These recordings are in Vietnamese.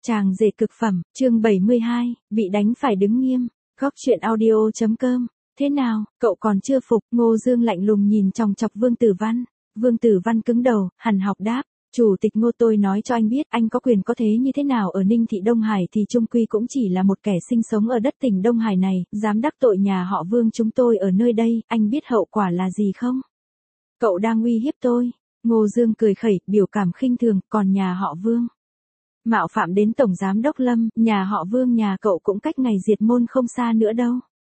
Chàng rể cực phẩm, chương 72, bị đánh phải đứng nghiêm. Góc truyện audio.com. Thế nào, cậu còn chưa phục? Ngô Dương lạnh lùng nhìn chòng chọc Vương Tử Văn. Vương Tử Văn cứng đầu, hằn học đáp. Chủ tịch Ngô, tôi nói cho anh biết, anh có quyền có thế như thế nào ở Ninh Thị Đông Hải thì chung quy cũng chỉ là một kẻ sinh sống ở đất tỉnh Đông Hải này, dám đắc tội nhà họ Vương chúng tôi ở nơi đây, anh biết hậu quả là gì không? Cậu đang uy hiếp tôi. Ngô Dương cười khẩy, biểu cảm khinh thường, còn nhà họ Vương mạo phạm đến Tổng Giám đốc Lâm, nhà họ Vương nhà cậu cũng cách ngày diệt môn không xa nữa đâu.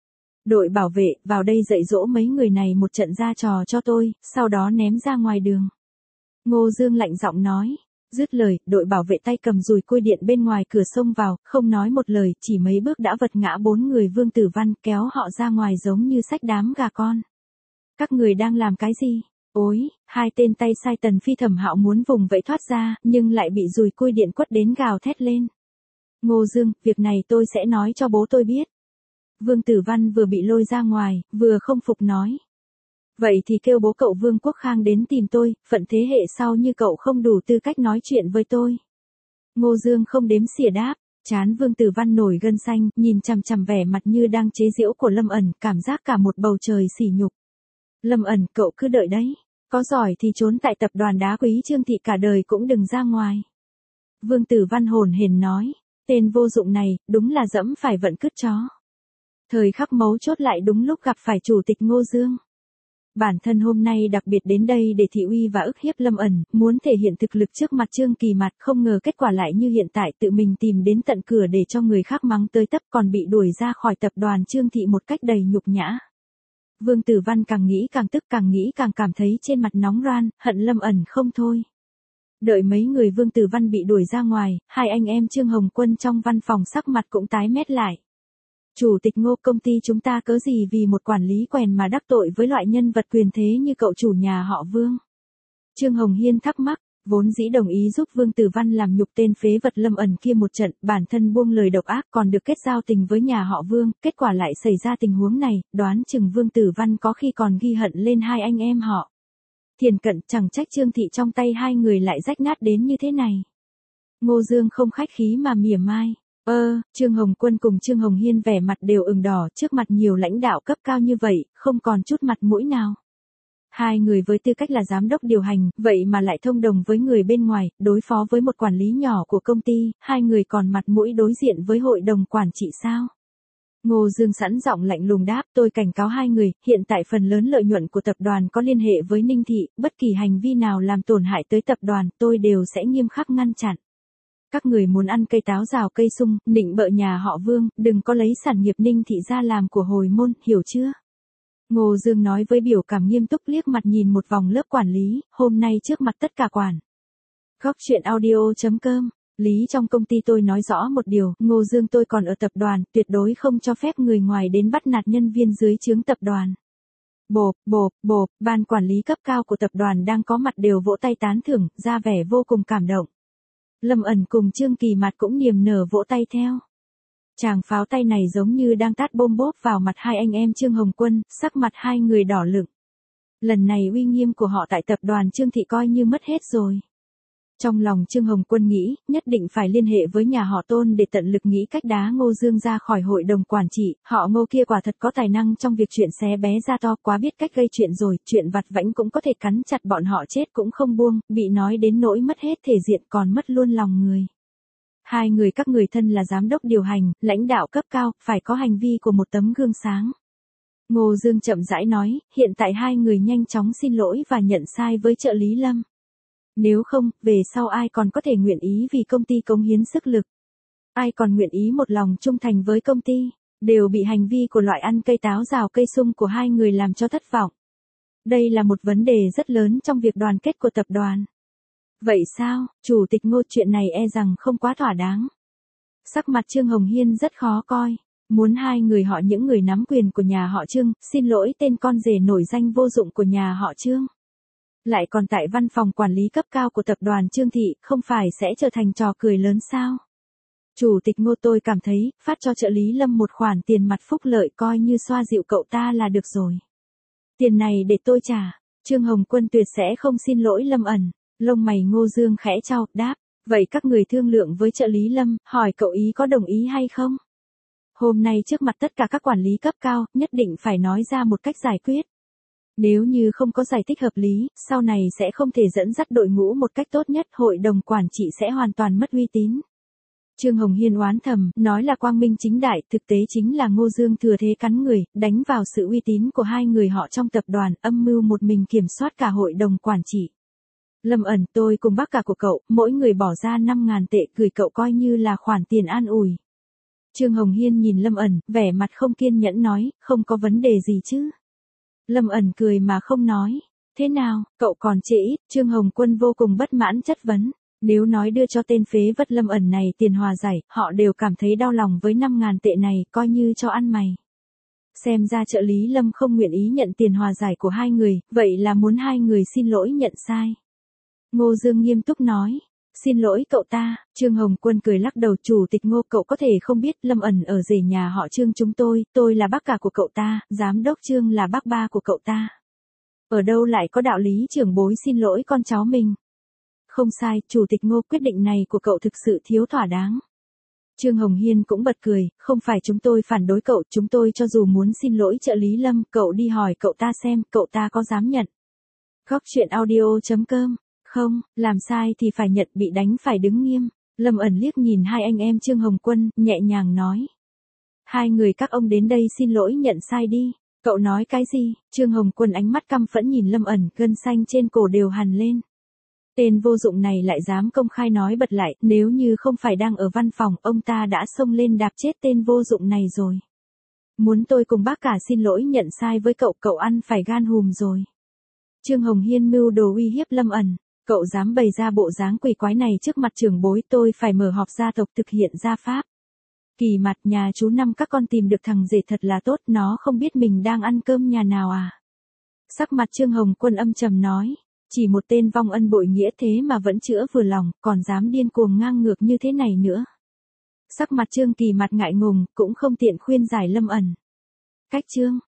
Đội bảo vệ, vào đây dạy dỗ mấy người này một trận ra trò cho tôi, sau đó ném ra ngoài đường. Ngô Dương lạnh giọng nói. Dứt lời, đội bảo vệ tay cầm dùi côi điện bên ngoài cửa xông vào, không nói một lời, chỉ mấy bước đã vật ngã 4 người Vương Tử Văn, kéo họ ra ngoài giống như xách đám gà con. Các người đang làm cái gì? Ôi, hai tên tay sai Tần Phi Thẩm Hạo muốn vùng vẫy thoát ra, nhưng lại bị dùi côi điện quất đến gào thét lên. Ngô Dương, việc này tôi sẽ nói cho bố tôi biết. Vương Tử Văn vừa bị lôi ra ngoài, vừa không phục nói. Vậy thì kêu bố cậu Vương Quốc Khang đến tìm tôi, phận thế hệ sau như cậu không đủ tư cách nói chuyện với tôi. Ngô Dương không đếm xỉa đáp, trán Vương Tử Văn nổi gân xanh, nhìn chằm chằm vẻ mặt như đang chế giễu của Lâm Ẩn, cảm giác cả một bầu trời sỉ nhục. Lâm Ẩn, cậu cứ đợi đấy. Có giỏi thì trốn tại tập đoàn đá quý Trương Thị cả đời cũng đừng ra ngoài. Vương Tử Văn hồn hển nói. Tên vô dụng này, đúng là dẫm phải vận cứt chó. Thời khắc mấu chốt lại đúng lúc gặp phải Chủ tịch Ngô Dương. Bản thân hôm nay đặc biệt đến đây để thị uy và ức hiếp Lâm Ẩn, muốn thể hiện thực lực trước mặt Trương Kỳ Mạt, không ngờ kết quả lại như hiện tại, tự mình tìm đến tận cửa để cho người khác mắng tới tấp, còn bị đuổi ra khỏi tập đoàn Trương Thị một cách đầy nhục nhã. Vương Tử Văn càng nghĩ càng tức, càng nghĩ càng cảm thấy trên mặt nóng ran, hận Lâm Ẩn không thôi. Đợi mấy người Vương Tử Văn bị đuổi ra ngoài, hai anh em Trương Hồng Quân trong văn phòng sắc mặt cũng tái mét lại. Chủ tịch Ngô, công ty chúng ta cớ gì vì một quản lý quèn mà đắc tội với loại nhân vật quyền thế như cậu chủ nhà họ Vương? Trương Hồng Hiên thắc mắc, vốn dĩ đồng ý giúp Vương Tử Văn làm nhục tên phế vật Lâm Ẩn kia một trận, bản thân buông lời độc ác còn được kết giao tình với nhà họ Vương, kết quả lại xảy ra tình huống này, đoán chừng Vương Tử Văn có khi còn ghi hận lên hai anh em họ. Thiền cận, chẳng trách Trương Thị trong tay hai người lại rách nát đến như thế này. Ngô Dương không khách khí mà mỉa mai. Trương Hồng Quân cùng Trương Hồng Hiên vẻ mặt đều ửng đỏ, trước mặt nhiều lãnh đạo cấp cao như vậy, không còn chút mặt mũi nào. Hai người với tư cách là giám đốc điều hành, vậy mà lại thông đồng với người bên ngoài, đối phó với một quản lý nhỏ của công ty, hai người còn mặt mũi đối diện với hội đồng quản trị sao? Ngô Dương sẵn giọng lạnh lùng đáp, tôi cảnh cáo hai người, hiện tại phần lớn lợi nhuận của tập đoàn có liên hệ với Ninh Thị, bất kỳ hành vi nào làm tổn hại tới tập đoàn, tôi đều sẽ nghiêm khắc ngăn chặn. Các người muốn ăn cây táo rào cây sung, nịnh bợ nhà họ Vương, đừng có lấy sản nghiệp Ninh Thị ra làm của hồi môn, hiểu chưa? Ngô Dương nói với biểu cảm nghiêm túc, liếc mặt nhìn một vòng lớp quản lý, hôm nay trước mặt tất cả quản. Góc truyện audio.com. Lý trong công ty tôi nói rõ một điều, Ngô Dương tôi còn ở tập đoàn, tuyệt đối không cho phép người ngoài đến bắt nạt nhân viên dưới trướng tập đoàn. Bộp, ban quản lý cấp cao của tập đoàn đang có mặt đều vỗ tay tán thưởng, ra vẻ vô cùng cảm động. Lâm Ẩn cùng Trương Kỳ Mạt cũng niềm nở vỗ tay theo. Tràng pháo tay này giống như đang tát bôm bốp vào mặt hai anh em Trương Hồng Quân, sắc mặt hai người đỏ lựng. Lần này uy nghiêm của họ tại tập đoàn Trương Thị coi như mất hết rồi. Trong lòng Trương Hồng Quân nghĩ, nhất định phải liên hệ với nhà họ Tôn để tận lực nghĩ cách đá Ngô Dương ra khỏi hội đồng quản trị, họ Ngô kia quả thật có tài năng trong việc chuyện xé bé ra to, quá biết cách gây chuyện rồi, chuyện vặt vãnh cũng có thể cắn chặt bọn họ chết cũng không buông, bị nói đến nỗi mất hết thể diện còn mất luôn lòng người. Hai người các người thân là giám đốc điều hành, lãnh đạo cấp cao, phải có hành vi của một tấm gương sáng. Ngô Dương chậm rãi nói, hiện tại hai người nhanh chóng xin lỗi và nhận sai với trợ lý Lâm. Nếu không, về sau ai còn có thể nguyện ý vì công ty cống hiến sức lực? Ai còn nguyện ý một lòng trung thành với công ty? Đều bị hành vi của loại ăn cây táo rào cây sung của hai người làm cho thất vọng. Đây là một vấn đề rất lớn trong việc đoàn kết của tập đoàn. Vậy sao, Chủ tịch Ngô, chuyện này e rằng không quá thỏa đáng. Sắc mặt Trương Hồng Hiên rất khó coi. Muốn hai người họ những người nắm quyền của nhà họ Trương, xin lỗi tên con rể nổi danh vô dụng của nhà họ Trương. Lại còn tại văn phòng quản lý cấp cao của tập đoàn Trương Thị, không phải sẽ trở thành trò cười lớn sao? Chủ tịch Ngô, tôi cảm thấy, phát cho trợ lý Lâm một khoản tiền mặt phúc lợi coi như xoa dịu cậu ta là được rồi. Tiền này để tôi trả. Trương Hồng Quân tuyệt sẽ không xin lỗi Lâm Ẩn. Lông mày Ngô Dương khẽ chau, đáp, Vậy các người thương lượng với trợ lý Lâm, hỏi cậu ý có đồng ý hay không? Hôm nay trước mặt tất cả các quản lý cấp cao, nhất định phải nói ra một cách giải quyết. Nếu như không có giải thích hợp lý, sau này sẽ không thể dẫn dắt đội ngũ một cách tốt nhất, hội đồng quản trị sẽ hoàn toàn mất uy tín. Trương Hồng Hiên oán thầm, nói là quang minh chính đại, thực tế chính là Ngô Dương thừa thế cắn người, đánh vào sự uy tín của hai người họ trong tập đoàn, âm mưu một mình kiểm soát cả hội đồng quản trị. Lâm Ẩn, tôi cùng bác cả của cậu, mỗi người bỏ ra 5.000 tệ, gửi cậu coi như là khoản tiền an ủi. Trương Hồng Hiên nhìn Lâm Ẩn, vẻ mặt không kiên nhẫn nói, không có vấn đề gì chứ. Lâm Ẩn cười mà không nói. Thế nào, cậu còn trễ ít, Trương Hồng Quân vô cùng bất mãn chất vấn. Nếu nói đưa cho tên phế vật Lâm Ẩn này tiền hòa giải, họ đều cảm thấy đau lòng với 5.000 tệ này, coi như cho ăn mày. Xem ra trợ lý Lâm không nguyện ý nhận tiền hòa giải của hai người, vậy là muốn hai người xin lỗi nhận sai. Ngô Dương nghiêm túc nói. Xin lỗi cậu ta, Trương Hồng Quân cười lắc đầu, chủ tịch Ngô, cậu có thể không biết Lâm Ẩn ở rể nhà họ Trương chúng tôi là bác cả của cậu ta, giám đốc Trương là bác ba của cậu ta. Ở đâu lại có đạo lý trưởng bối xin lỗi con cháu mình. Không sai, chủ tịch Ngô, quyết định này của cậu thực sự thiếu thỏa đáng. Trương Hồng Hiên cũng bật cười, không phải chúng tôi phản đối cậu, chúng tôi cho dù muốn xin lỗi trợ lý Lâm, cậu đi hỏi cậu ta xem, cậu ta có dám nhận. Góc chuyện audio.com. Không, làm sai thì phải nhận, bị đánh phải đứng nghiêm. Lâm Ẩn liếc nhìn hai anh em Trương Hồng Quân, nhẹ nhàng nói. Hai người các ông đến đây xin lỗi nhận sai đi. Cậu nói cái gì? Trương Hồng Quân ánh mắt căm phẫn nhìn Lâm Ẩn, gân xanh trên cổ đều hằn lên. Tên vô dụng này lại dám công khai nói bật lại, nếu như không phải đang ở văn phòng, ông ta đã xông lên đạp chết tên vô dụng này rồi. Muốn tôi cùng bác cả xin lỗi nhận sai với cậu, cậu ăn phải gan hùm rồi. Trương Hồng Hiên mưu đồ uy hiếp Lâm Ẩn. Cậu dám bày ra bộ dáng quỷ quái này trước mặt trưởng bối, tôi phải mở họp gia tộc thực hiện gia pháp. Kỳ Mặt, nhà chú Năm các con tìm được thằng rể thật là tốt, nó không biết mình đang ăn cơm nhà nào à. Sắc mặt Trương Hồng Quân âm trầm nói, chỉ một tên vong ân bội nghĩa thế mà vẫn chữa vừa lòng, còn dám điên cuồng ngang ngược như thế này nữa. Sắc mặt Trương Kỳ Mặt ngại ngùng, cũng không tiện khuyên giải Lâm Ẩn. Cách Trương